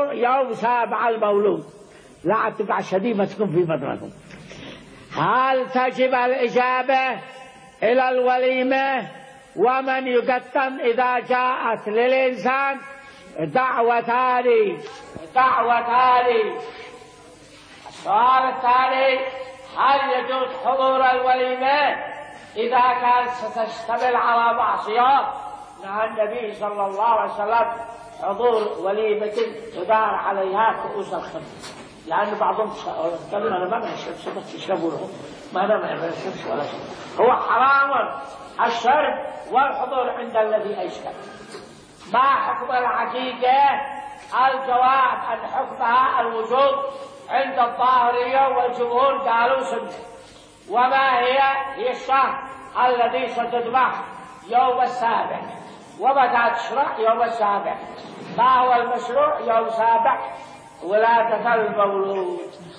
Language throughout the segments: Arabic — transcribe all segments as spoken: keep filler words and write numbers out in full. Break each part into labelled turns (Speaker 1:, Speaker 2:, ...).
Speaker 1: يوم سابع المولود، لا تقع شديمة تكون في مدركم. هل تجب الإجابة إلى الوليمة؟ ومن يقدم إذا جاءت للإنسان دعوتان دعوتان. السؤال الثاني: هل يجوز حضور الوليمة إذا كان ستشتمل على معصية؟ نهى النبي صلى الله عليه وسلم حضور وليمة تدار عليها كؤوس الخمر، لأن بعضهم قالوا أنا ما نشرب سبت يشربونه، ما أنا ما نشربش ولا شيء. هو حرام الشرب والحضور عند الذي أشرب. ما حكم العقيقة؟ الجواب أن حكمها الوجوب عند الظاهرية، والجمهور قالوا سنة. وما هي؟ هي الشهر الذي ستذبح يوم السابع، ومتى تشرع؟ يوم السابع. ما هو المشروع؟ يوم سابع ولادة المولود.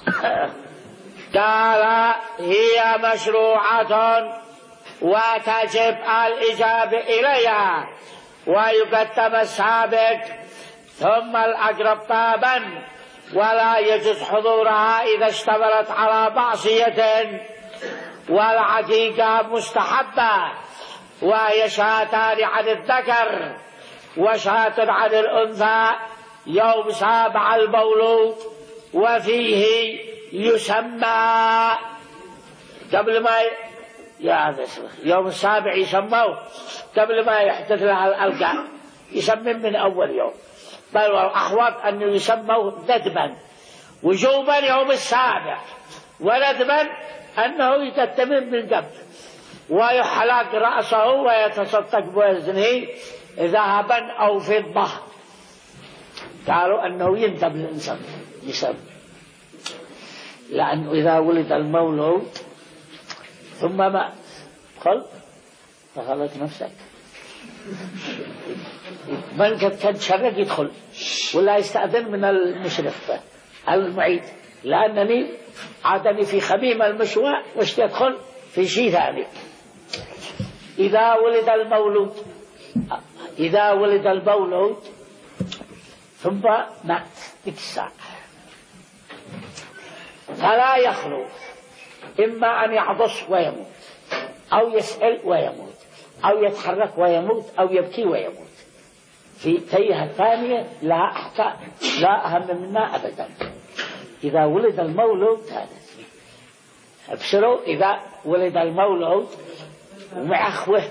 Speaker 1: قال هي مشروعة وتجب الإجابة إليها، ويقدم السابق ثم الأقرب طابا، ولا يجوز حضورها إذا اشتملت على معصية. والعقيقة مستحبة، وهي شاتان عن الذكر وشاة عن الأنثى يوم سابع المولود، وفيه يسمى قبل ما يا يوم السابع يسموه قبل ما يحدث لها الألقاء، يسمى من أول يوم، بل والأحوط أن يسموه ندبا وجوبا يوم السابع، وندبا أنه يتتمم من قبل، ويحلق رأسه ويتصدق بوزنه ذهبا أو فضة. قالوا أنه يندب الإنسان يسمى، لأنه إذا ولد المولود ثم مات قل دخلت نفسك، من كان شرق يدخل ولا يستأذن من المشرف المعيد، لأنني عادني في خميم المشوى وش يدخل في شيء ثاني. إذا ولد المولود إذا ولد المولود ثم مات ذيك الساعة، فلا يخلو إما أن يعطس ويموت، أو يسأل ويموت، أو يتحرك ويموت، أو يبكي ويموت. في تيها الثانية لا أحكام لا أهم منها أبدا. إذا ولد المولود هذا ابشروا، إذا ولد المولود ومع أخوه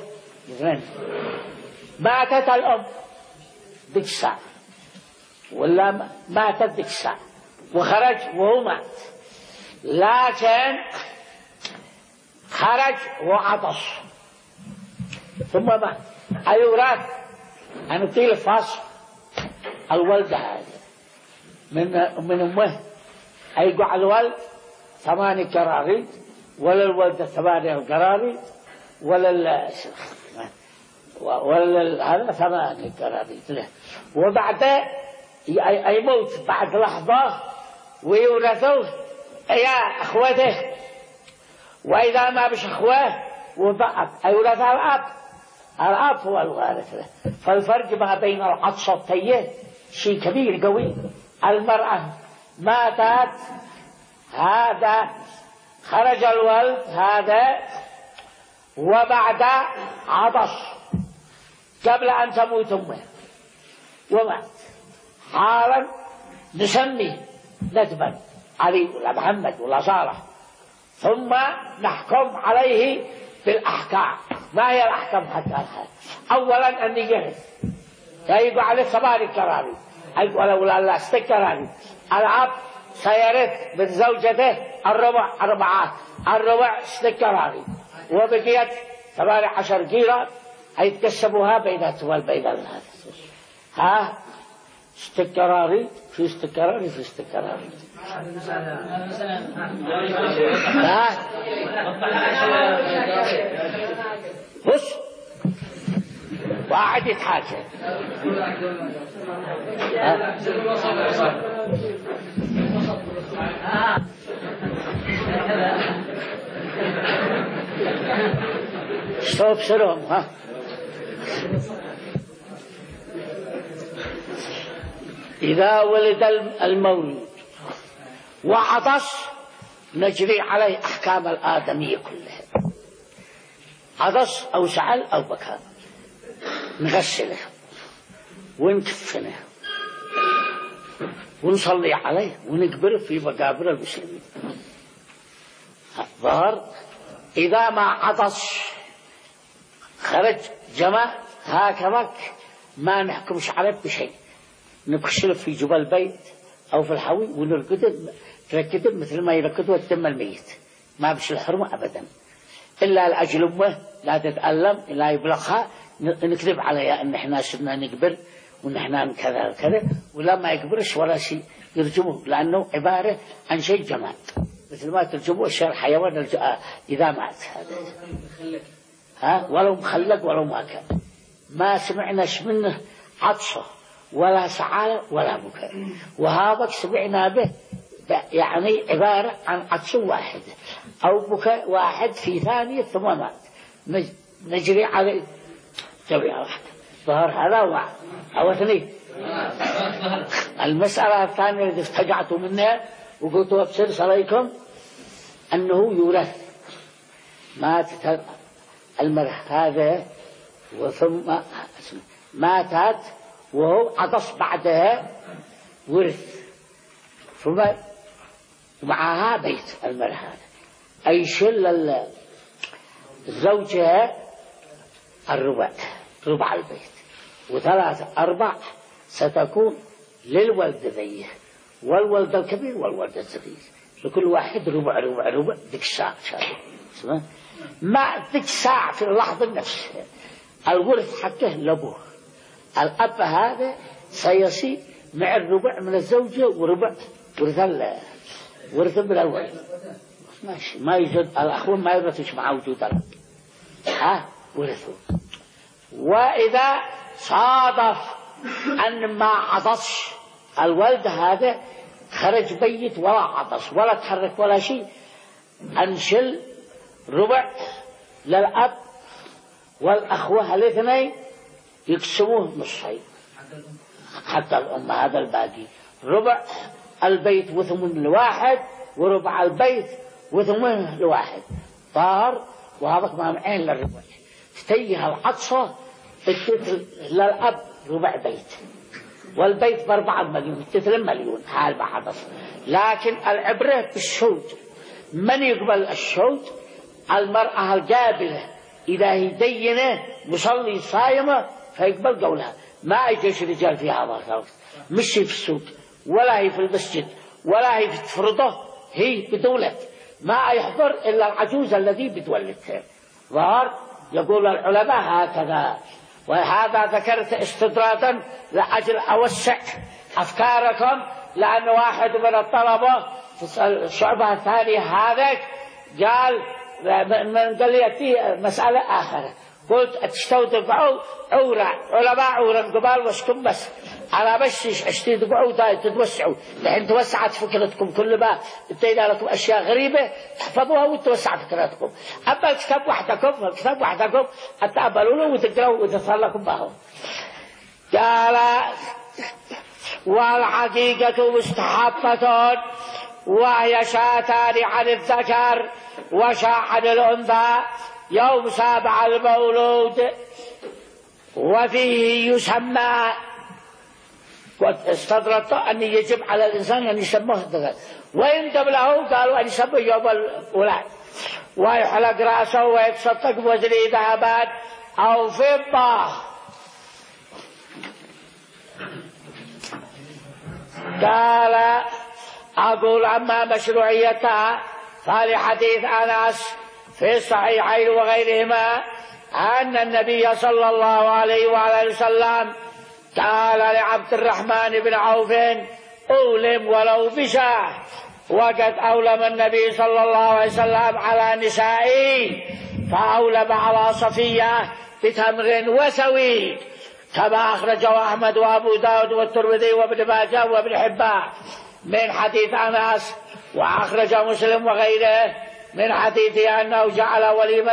Speaker 1: ماتت الأم ذيك الساعة، ولا ماتت ذيك الساعة وخرج وهو مات، لكن خرج وعطش ثم مات، أيورات أن يطيل فاصل الولد هذا من من أمه، أيقع الولد ثمانية قراريط، ولا الولد ثمانية قراريط، ولا ال ولا هذا ثمانية قراريط، وبعده يموت بعد لحظة ويورثوه يا أخوته، وإذا ما بش أخوه وضعف يورث الأب، الأب هو الوارث له. فالفرق ما بين العطشتين شيء كبير قوي. المرأة ماتت، هذا خرج الولد هذا وبعد عطش قبل أن تموت أمه ومات، حالا نسمي ندبا علي ولا محمد ولا صالح، ثم نحكم عليه بالأحكام. ما هي الأحكام حتى؟ أولا أن يجهز يقول عليه ثمانية كراري، يقول ولا لا ست كراري. الأب سيرث من زوجته الربع أربعات، الربع ست كراري، وبقيت ثمانية عشر كيلو يتقسموها بيناتهم والبين هذا. ها استكراري في استكراري في استكراري ها بص واحد يتحاجى ستوب سرهم ها إذا ولد المولود وعطس نجري عليه أحكام الآدمية كلها، عطس أو سعل أو بكى نغسله ونكفنه ونصلي عليه ونقبره في مقابر المسلمين. ظهر إذا ما عطس خرج جماع هكذا ما نحكمش عليه بشيء، نبخشله في جبل البيت أو في الحوي ونركده تركده مثل ما يركده الدم الميت، ما بش الحرمة أبدا إلا لأجل أمه لا تتألم لا يبلغها نكذب عليها أن إحنا سرنا نقبر وأن إحنا كذا وكذا، ولا ما يقبرش ولا شيء يرجمه لأنه عبارة عن شيء جماد مثل ما ترجمه الشيء الحيوان إذا مات هذا ها ولو مخلق ولو ما كان. ما سمعناش منه عطسه ولا سعالة ولا بكاء، وهذا سمعنا به يعني عبارة عن عطس واحد أو بكاء واحد في ثانية ثم مات نجري عليه جميع واحدة. ظهر هذا واحد أو اثنين. المسألة الثانية التي افتجعت منها وقلت أبصر عليكم أنه يورث مات المرأة هذا وثم ماتت وهو عطس بعدها ورث ثم معها بيت المرأة هذا أي شل الزوجة الربع ربع البيت وثلاثة أربع ستكون للولد ذيه والولد الكبير والولد الصغير لكل واحد ربع ربع ربع ذيك الساعة ما ذيك الساعة في اللحظة نفسها الورث حقه لأبوه. الأب هذا سيصير مع الربع من الزوجة وربع ورث ورث من الولد ماشي ما يوجد الأخوان ما يورثوش مع وجود الأب ها ورثوا. وإذا صادف أن ما عطس الولد هذا خرج بيت ولا عطس ولا تحرك ولا شيء أنشل ربع للأب والأخوة الاثنين يقسموه نصفين حتى الأم هذا الباقي ربع البيت وثمن لواحد وربع البيت وثمن لواحد طار. وهذا ما معين للربع تتيه العطسة للأب ربع بيت والبيت بأربعة مليون تثل مليون حال بعضص. لكن العبرة بالشوط من يقبل الشوط المرأة القابلة إذا هي دينة مصلي صايمة فيقبل قولها ما يجيش رجال في هذا الوقت مش في السوق ولا هي في المسجد ولا هي في تفرضه هي بدولة ما يحضر إلا العجوز الذي بتولدها. ظهر يقول العلماء هكذا. وهذا ذكرت استدرادا لأجل أوسع أفكاركم لأن واحد من الطلبة في الشعبة الثانية هذا قال من قال لي في مسألة آخرة قلت تستودعوا عورة علماء عورة قبال وشكم بس على بس استودعوا تتوسعوا لأن توسعت فكرتكم كل ما ابتدى لكم أشياء غريبة احفظوها وتوسع فكرتكم. أما الكتاب وحدكم الكتاب وحدكم أتقبلونه وتقرأوا وتتصلكم معهم. قال والحقيقة مستحبة وهي شاتان عن الذكر وشاء عن الأنثى يوم سابع المولود وفيه يسمى. استدرت أن يجب على الإنسان أن يسموه الذكر ويندب له قالوا أن يسموه يوم الولاد ويحلق رأسه ويتصدق بوزنه ذهبا أو فضة. قال أقول أما مشروعيتها فلحديث أنس في الصحيحين وغيرهما أن النبي صلى الله عليه وآله وسلم قال لعبد الرحمن بن عوف أولم ولو بشاه وقد أولم النبي صلى الله عليه وسلم على نسائه فأولم على صفية بتمر وسوي كما أخرجه أحمد وأبو داود والترمذي وابن ماجه وابن حبان من حديث أنس وأخرج مسلم وغيره من حديثه أنه جعل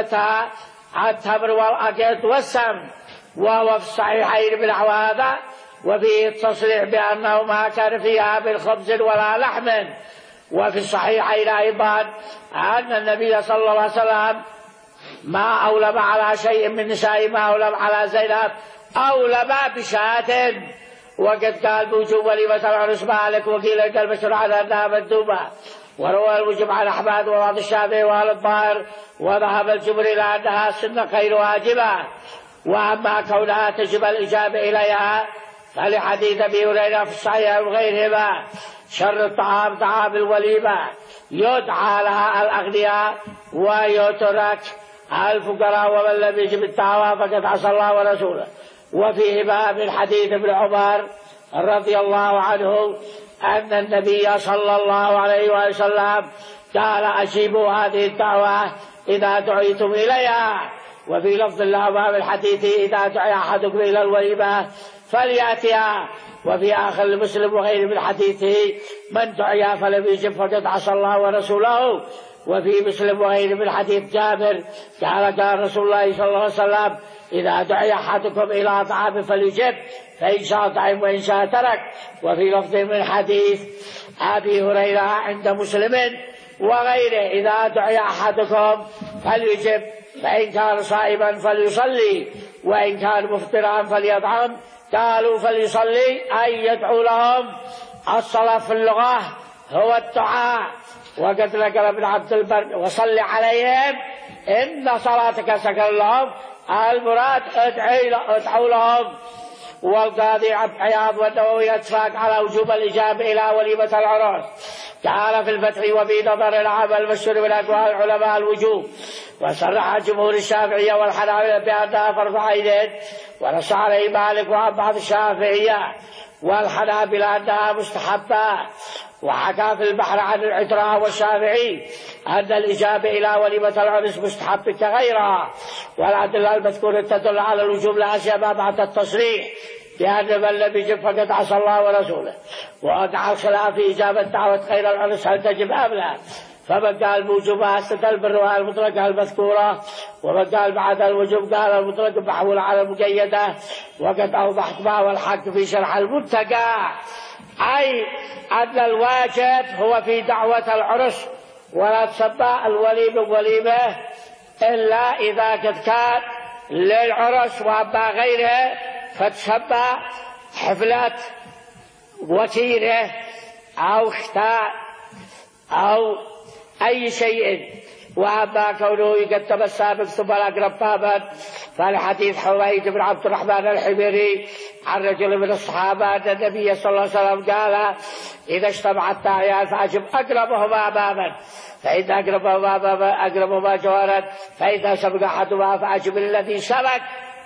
Speaker 1: وليمتها التمر والأقط والسم وهو في الصحيحين بنحو هذا وفيه التصريح بأنه ما كان فيها بالخبز ولا لحم. وفي الصحيحين أيضا أن النبي صلى الله عليه وسلم ما أولم على شيء من نساء ما أولم على زينب أولم بشاة، وقد قال بوجوب وليمة العرس مالك، وقيل قال بشر على أنها مندوبة. وروى الوجوب عن أحمد وبعض الشافعي وأهل الظاهر، وذهب الجمهور إلى أنها سنة غير واجبة. وأما كونها تجب الإجابة إليها فلحديث أبي هريرة في الصحيح وغيرهما شر الطعام طعام الوليمة، يدعى لها الأغنياء ويترك الفقراء، ومن لم يجب الدعوة فقد عصى الله ورسوله. وفيهما من حديث ابن عمر رضي الله عنه أن النبي صلى الله عليه وسلم قال أجيبوا هذه الدعوة إذا دعيتم إليها. وفي لفظ الله في الحديث إذا دعي أحدكم إلى الوليمة فليأتها. وفي آخر المسلم وغيره من حديثه من دعي فلم يجب فقد عصى الله ورسوله. وفي مسلم وغيره من حديث جابر قال قال رسول الله صلى الله عليه وسلم إذا دعي أحدكم إلى طعام فليجب فإن شاء طعم وإن شاء ترك. وفي لفظ من حديث أبي هريرة عند مسلم وغيره إذا دعي أحدكم فليجب فإن كان صائما فليصلي وإن كان مفطرا فليطعم. قالوا فليصلي أي يدعو لهم. الصلاة في اللغة هو الدعاء. وقد نقل ابن عبد البر وصل عليهم إن صلاتك سكن لهم، المراد ادعوا لهم. والقاضي عياض والنووي اتفاق على وجوب الإجابة إلى وليمة العرس. قال في الفتح وفي نظر العام المشهور من أقوال العلماء الوجوب، وصرح جمهور الشافعية والحنابلة بأنها فرض عين، ونص عليه مالك وعن بعض الشافعية والحنابلة أنها مستحبة. وحكى في البحر عن العتراء والشافعي أن الإجابة إلى وليمة العرس مستحب كغيرها. والأدلة المذكورة تدل على الوجوب لا سيما بعد التصريح بأن من لم يجب فقد عصى الله ورسوله. وأدعى الخلاف في إجابة دعوة غير العرس هل تجب أم لا. فمن قال بوجوبها استدل بالرواية المطلقة المذكورة، ومن قال بعد الوجوب قال المطلق بحول على المقيدة. وقد أوضحت ما هو الحق في شرح المنتقى، أي أن الواجب هو في دعوة العرس، ولا تسمى الوليمة وليمة إلا إذا قد كان للعرس، وأما غيره فتسمى حفلة وتيرة أو ختان أو أي شيء. وأما كونه يقدم السابق ثم الأقرب بابا فالحديث حميد بن عبد الرحمن الحميري عن رجل من الصحابة أن النبي صلى الله عليه وسلم قال إذا اجتمعت الداعيان فأجب أقربهما بابا، فإذا أقربهما بابا أقربهما جوارا، فإذا سبق أحدهما فأجب الذي سبق.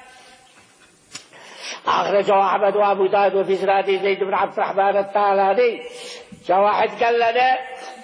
Speaker 1: أخرجه أحمد وأبو داود وفي إسناد زيد بن عبد الرحمن الطالاني. جاء واحد قال لنا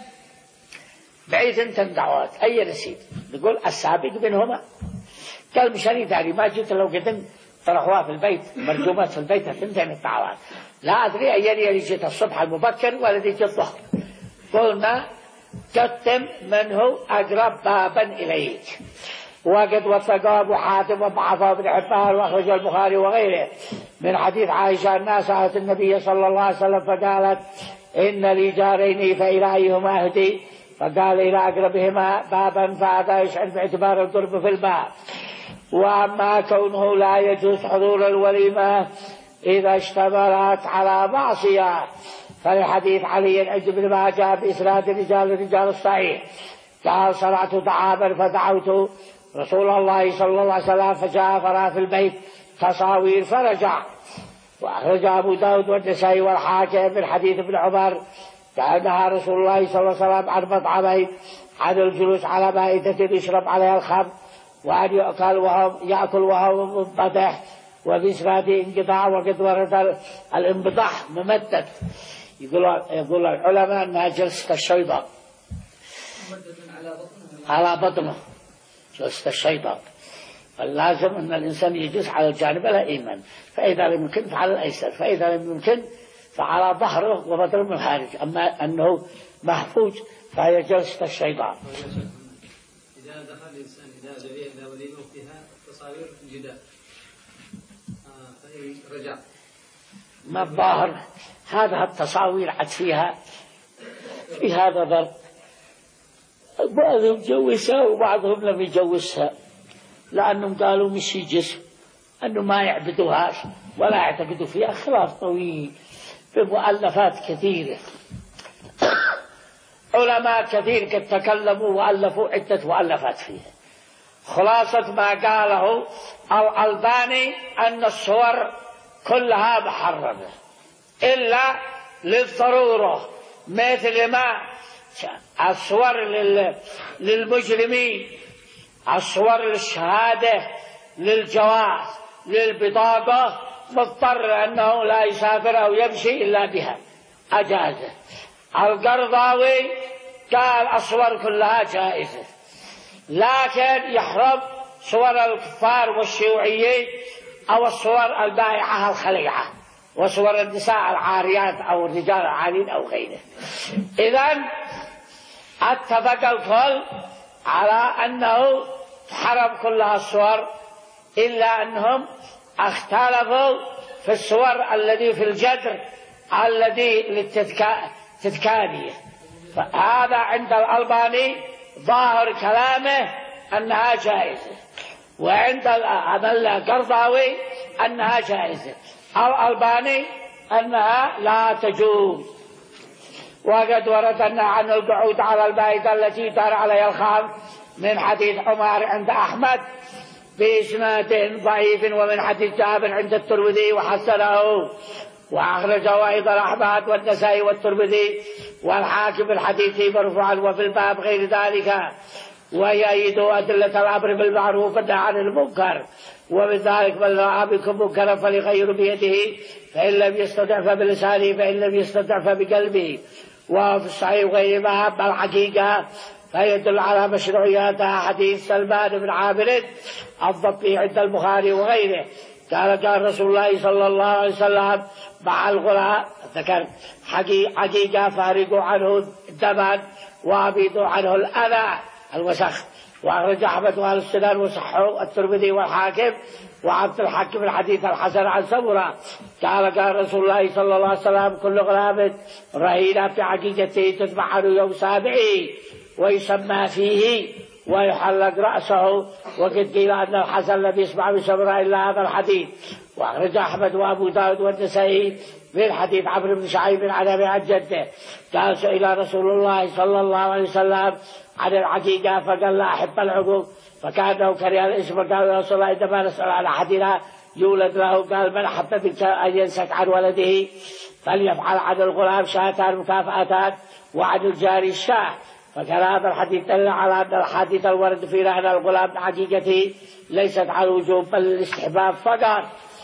Speaker 1: بعيد انت الدعوات أي رسيد، نقول السابق منهما. قال مشاني داري ما جيت لو قدم طرحوها في البيت مرجومات في البيت هتنتهي الدعوات، لا أدري أيان يلي جيت الصبح المبكر ولا جيت الظهر. قلنا قدم من هو أقرب بابا إليك. وقد وثقه أبو حاتم وضعفه ابن حبان وأخرجه البخاري وغيره من حديث عائشة أنها سألت النبي صلى الله عليه وسلم فقالت إن لي جارين فإلى أيهما أهدي، فقال إلى أقربهما بابا، فهذا يشعر باعتبار الضرب في الباب. وأما كونه لا يجوز حضور الوليمة إذا اشتملت على معصية فلحديث علي عند ابن ماجه بإسناد رجال الرجال الصحيح قال صنعت طعاما فدعوت رسول الله صلى الله عليه وسلم فجاء فرأى في البيت تصاوير فرجع. وأخرج أبو داود والنسائي والحاكم من حديث ابن عمر كأنها رسول الله صلى الله عليه وسلم عن مطعمين عن الجلوس على مائدة يشرب عليها الخمر وأن يأكل وهو يأكل وهو منبطح. وبإسناد انقطاع وقد ورد الانبطاح ممدد. يقول يقول العلماء أنها جلسة الشيطان على بطنه جلسة الشيطان، فاللازم أن الإنسان يجلس على الجانب الأيمن، فإذا لم يمكن فعلى الأيسر، فإذا لم يمكن فعلى ظهره وبطنه من الخارج. أما أنه محفوظ فهي جلسة الشيطان.
Speaker 2: إذا دخل الإنسان إذا دعي إلى وليمة فيها تصاوير جدال فإن رجع
Speaker 1: ما الظاهر هذا التصاوير عد فيها في هذا ضرب، بعضهم جوزها وبعضهم لم يجوزها، لأنهم قالوا مش جسم، أنه ما يعبدوهاش ولا يعتقدوا فيها. خلاف طويل بمؤلفات كثيرة، علماء كثير قد تكلموا وألفوا عدة مؤلفات فيها. خلاصة ما قاله الألباني أن الصور كلها محرمة إلا للضرورة، مثل ما الصور للمجرمين، الصور للشهادة، للجواز، للبطاقة، مضطر أنه لا يسافر أو يمشي إلا بها أجازة. القرضاوي قال الصور كلها جائزة، لكن يحرم صور الكفار والشيوعيين أو الصور البائعة الخليعة وصور النساء العاريات أو الرجال العارين أو غيره. إذن اتفق الكل على أنه حرم كلها الصور، إلا أنهم اختلفوا في الصور الذي في الجدر الذي للتذكارية، فهذا عند الألباني ظاهر كلامه أنها جائزة، وعند القرضاوي أنها جائزة، الألباني أنها لا تجوز. وقد وردنا عن القعود على البائدة التي دار عليها الخام من حديث عمر عند أحمد بإسناد ضعيف، ومن حديث جابر عند الترمذي وحسنه، وأخرجه أيضا أحمد والنسائي والترمذي والحاكم الحديث مرفوعا وفي الباب غير ذلك، ويأيد أدلة الأمر بالمعروف والنهي عن المنكر، ومن ذلك من رأى بكم منكرا فليغير بيده، فإن لم يستطع فبلسانه، فإن لم يستطع فبقلبه. وفي الصحيح غير ما أما الحقيقة فيدل على مشروعيتها حديث سلمان بن عامر الضبي عند البخاري وغيره قال قال رسول الله صلى الله عليه وسلم مع الغلاء ذكر حقيقة فارقوا عنه الدم وابيدوا عنه الأذى الوسخ. وأخرج أحمد وأهل السنن وصححه الترمذي والحاكم وعبد الحكيم الحديث الحسن عن سمرة قال قال رسول الله صلى الله عليه وسلم كل غلام رهينة في عقيقته تذبح عنه يوم سابعه ويسمى فيه ويحلق رأسه. وقد قيل أن الحسن لم يسمع بسمرة إلا هذا الحديث. وأخرج أحمد وأبو داود والنسائي في الحديث عمرو بن شعيب عن أبي عن جده قال سئل رسول الله صلى الله عليه وسلم عن العقيقة فقال لا أحب العقوق فكأنه كره الاسم. قال يا رسول الله عندما نسأل عن أحدنا يولد له قال من أحب بك أن ينسك عن ولده فليفعل عن الغلام شاتان مكافأتان وعن الجاري الشاه. فكان هذا الحديث دل على أن الحديث الورد في لعن الغلام حقيقته ليست على الوجوب بل الاستحباب فقط.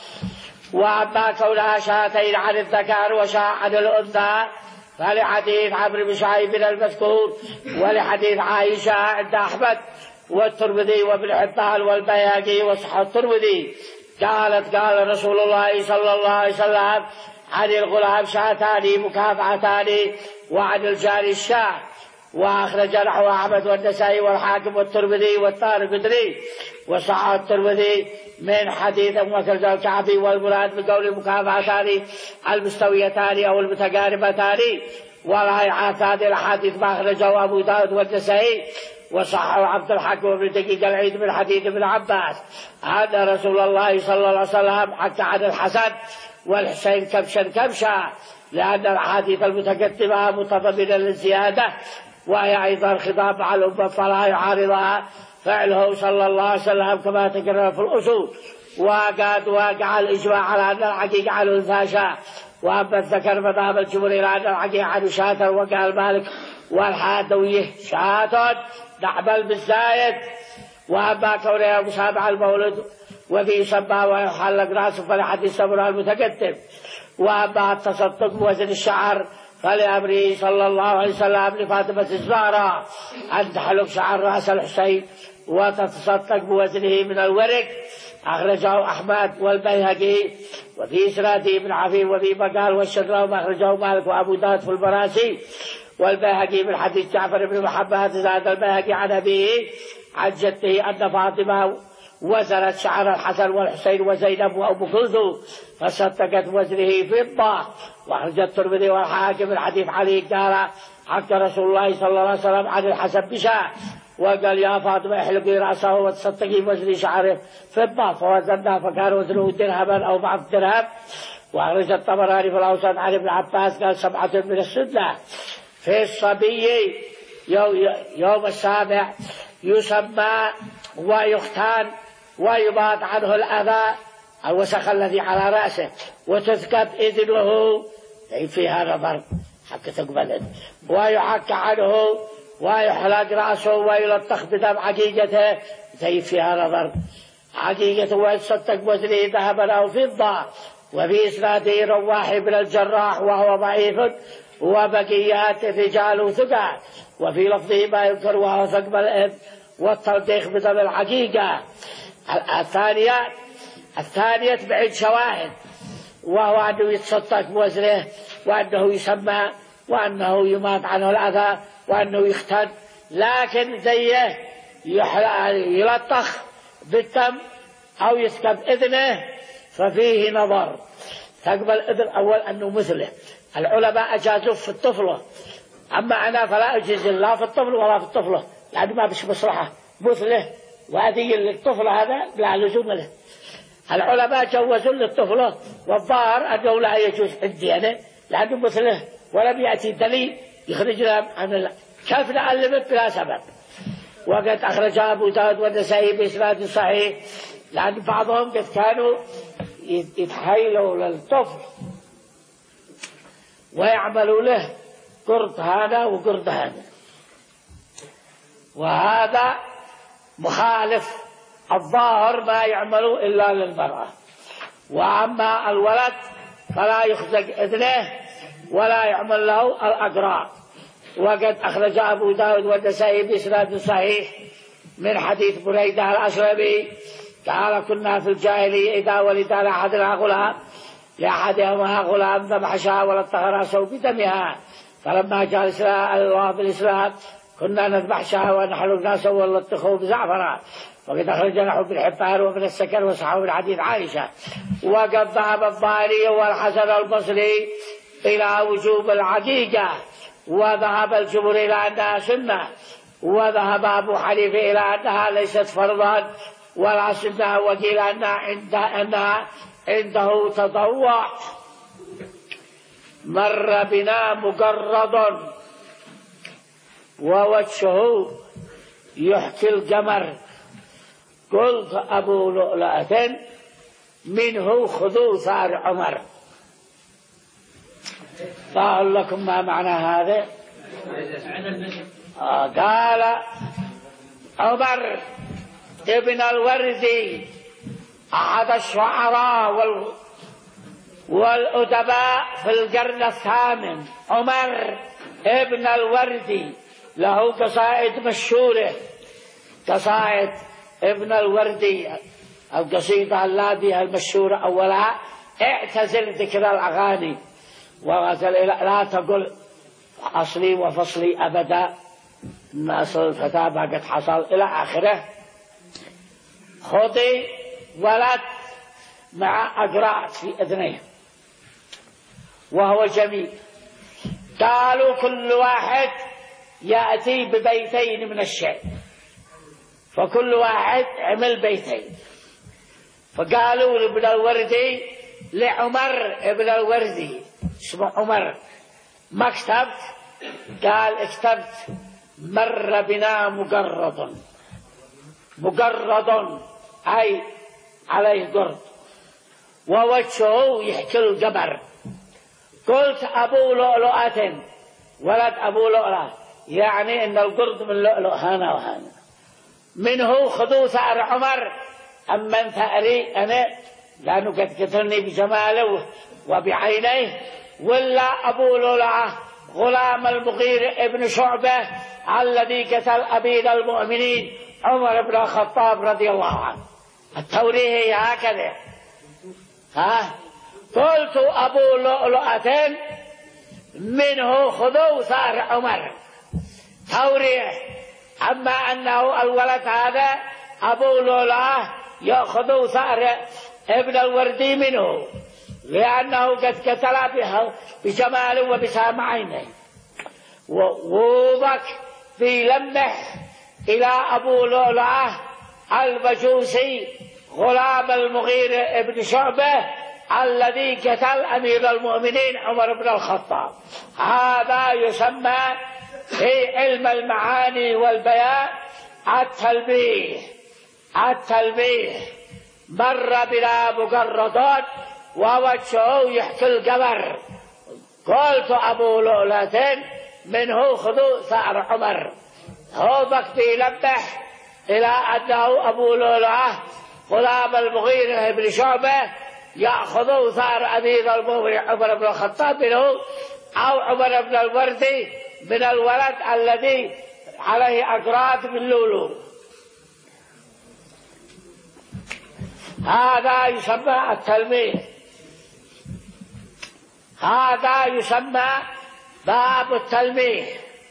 Speaker 1: وأما كونها شاتين عن الذكر وشاء عن الأنثى فلحديث عمرو بن شعيب المذكور ولحديث عائشة عند أحمد والترمذي وابن حبان والبيهقي وصححه الترمذي قالت قال رسول الله صلى الله عليه وسلم عن الغلام شاتان مكافأتان وعن الجاري الشاه. وأخرج نحو أحمد والنسائي والحاكم والترمذي والدارقطني وصححه الترمذي من حديث وخرج الكعبي والمراد بقول مكافأتان المستويتان أو المتقاربتان والهيئتان. الحديث ما أخرجه أبو داود والنسائي وصححه عبد الحكم بن دقيق العيد من حديث ابن عباس أن رسول الله صلى الله عليه وسلم حكى عن الحسن والحسين كبشا كبشا لأن الحديث المتقدمة متضمنة للزيادة وهي أيضا خطاب على الأمة فلا يعارضها فعله صلى الله عليه وسلم كما تكرر في الأصول. وقد وقع الإجماع على أن الحقيقة عن الفاشا. وأما الذكر فذهب الجمهور إلى أن الحقيقة عن شاة وقال مالك والحادوية شاة نحمل بالزايد. وأما كونها مسابع المولد وفي سبا ويحلق رأسه فلحديث سمرة المتقدم. وأما التصدق بوزن الشعر فلأمره صلى الله عليه وسلم لفاطمة الزهراء أن تحلق شعر رأس الحسين وتتصدق بوزنه من الورق. أخرجه أحمد والبيهقي وفي إسناده ابن عفيف وفي بقال والشدراء أخرجه مالك وأبو داود في البراسي والبيهقي من حديث جعفر بن محمد زاد البيهقي عن أبيه عن جده أن فاطمة وزنت شعر الحسن والحسين وزينب وأم كلثوم فصدقت وزنه فضة. وأخرج الترمذي والحاكم من حديث علي قال حكى رسول الله صلى الله عليه وسلم عن الحسن بشاء وقال يا فاطمة احلقي رأسه وتصدقي وزن شعره فضة فوزناه فكان وزنه درهما أو بعض درهم. وأخرج الطبراني في الأوسط عن ابن عباس قال سبعة من السنة في الصبي يوم السابع يسمى ويختان ويباط عنه الأذى الوسخ الذي على رأسه وتثقب إذنه فيها نظر حق تقبل ويحك عنه ويحلق رأسه ويلطخ بدم عقيقته فيها نظر عقيقته ويتصدق وزنه ذهبا أو فضة. وفي إسناده رواح بن الجراح وهو ضعيف وبقيات رجال ثقة. وفي لفظه ما يذكر وهو ثقب الإذن والتلطيخ بدم العقيقة. الثانية الثانية بعد شواهد وهو أنه يتصدق بوزنه وأنه يسمى وأنه يماط عنه الأذى وأنه يختن لكن زيه يلطخ بالدم أو يسكب إذنه ففيه نظر. ثقب الإذن أول أنه مثله العلماء أجازوه في الطفلة أما أنا فلا أجيز لا في الطفل ولا في الطفلة يعني ما بش مصلحة مثله وهذه للطفلة هذا لا لزوم له. العلماء جوزوا للطفلة والظاهر أنه لا يجوز عندي أنا لأنه مثله ولم يأتي دليل يخرجنا عن الله كيف نعلمه بلا سبب. وقد أخرج أبو داود والنسائي بإسناد صحيح لأن بعضهم قد كانوا يتحايلوا للطفل ويعملوا له قرد هذا وقرد هذا وهذا مخالف الظاهر ما يعملوا إلا للمرأة. وأما الولد فلا يخزق إذنه ولا يعمل له الأقراء. وقد أخرج أبو داود والنسائي بإسناد صحيح من حديث بريدة الأسلمي قال كنا في الجاهلية إذا ولد لأحدنا غلام لأحدهما غلام ذبح شاة ولطخ رأسه بدمها فلما جاء الإسلام بالإسلام كنا نذبح شاة ونحلق ناسه ونلطخه بزعفران. وقد أخرج نحو بن حبان وابن السكن وصححه من حديث عائشة. وقد ذهب الظاهري والحسن البصري إلى وجوب العقيقة وذهب الجمهور إلى أنها سنة وذهب أبو حنيفة إلى أنها ليست فرضا ولا سنة وقيل أنها عند أنها عنده تطوع. مر بنا مقرض ووجهه يحكي القمر قلت أبو لؤلؤة منه خذوا ثار عمر. قال لكم ما معنى هذا؟ آه قال عمر ابن الوردي أحد الشعراء وال والأدباء في القرن الثامن. عمر ابن الوردي له قصائد مشهورة قصائد ابن الوردي القصيدة التي المشهورة أولها اعتزل ذكر الأغاني وغزل لا تقل أصلي وفصلي أبدا إن أصل الفتاة ما قد حصل إلى آخره. خذي ولد مع أقراء في أذنيه وهو جميل. قالوا كل واحد يأتي ببيتين من الشعر فكل واحد عمل بيتين. فقالوا لابن الوردي لعمر ابن الوردي اسمه عمر ما كتبت؟ قال اكتبت مر بنا مقرض. مقرض أي عليه قرد ووجهه يحكي القمر. قلت أبو لؤلؤة ولد أبو لؤلؤة يعني إن القرد من لؤلؤ هنا وهنا. منه خذوا ثأر عمر أما ثأري أنا لأنه قد قتلني بجماله وبعينيه ولا أبو لؤلؤة غلام المغيرة ابن شعبة الذي قتل أمير المؤمنين عمر بن الخطاب رضي الله عنه. التوريه هي هكذا. ها قلت أبو لؤلؤة منه خذوا ثأر عمر توريه. أما أنه الولد هذا أبو لؤلؤة يأخذ ثأر ابن الوردي منه لأنه قد قتل بجمال وبسام عينه. ووضك في لمح إلى أبو لؤلؤة البجوسي غلام المغيرة ابن شعبة الذي قتل أمير المؤمنين عمر بن الخطاب. هذا يسمى في علم المعاني والبيان التلبيه. التلبيه مر بلا مقرضات ووجهه يحكي القمر. قلت أبو لؤلؤة منه خذوا ثأر عمر. هوبك بيلبح إلى أنه أبو لؤلؤة غلام المغيرة بن شعبة يأخذ ثأر أمير المؤمنين عمر بن الخطاب منه أو عمر بن الوردي من الولد الذي عليه أقراط من لؤلؤ. هذا يسمى التلميح. هذا يسمى باب التلميح.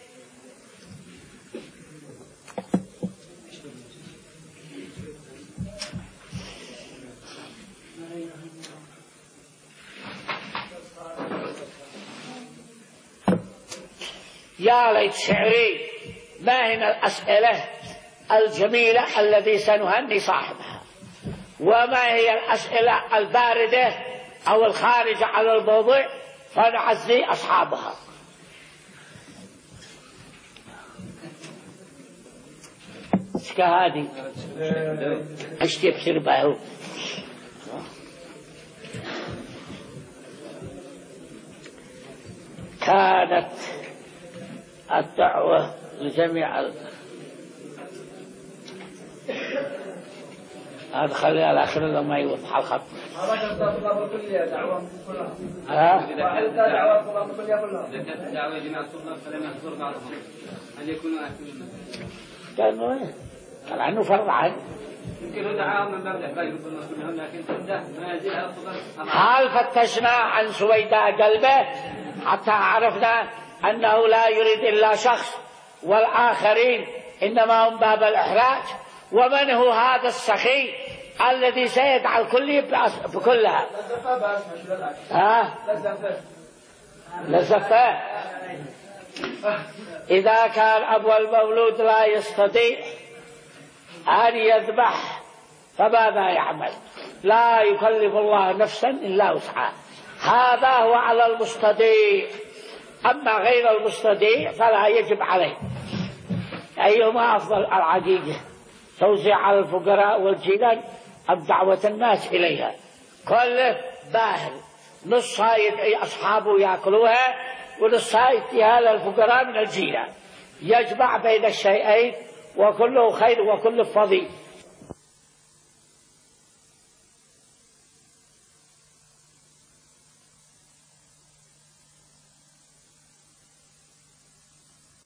Speaker 1: يا ليت شعري ما هي الأسئلة الجميلة التي سنهني صاحبها، وما هي الأسئلة الباردة أو الخارجة على الموضوع فنعزي أصحابها. كهذه اشتي بشربه. كانت الدعوة لجميع ال... هذا خليها على آخر لما يوضح الخط. ها؟ كانوا إيه؟ قال عنه فرض عين. هل فتشنا عن سويداء قلبه حتى عرفنا أنه لا يريد إلا شخص والآخرين إنما هم باب الإحراج؟ ومن هو هذا السخي الذي سيدعى الكل بكلها؟ ها؟ لزفة. إذا كان أبو المولود لا يستطيع أن يذبح فماذا يعمل؟ لا يكلف الله نفسا إلا وسعها. هذا هو على المستطيع، أما غير المستطيع فلا يجب عليه. أيهما أفضل؟ العقيقة توزيع على الفقراء والجيران أم دعوة الناس إليها؟ كله باهر، نصها أصحابه يأكلوها ونصها يديها للفقراء من الجيران. يجمع بين الشيئين وكله خير وكله فضيل.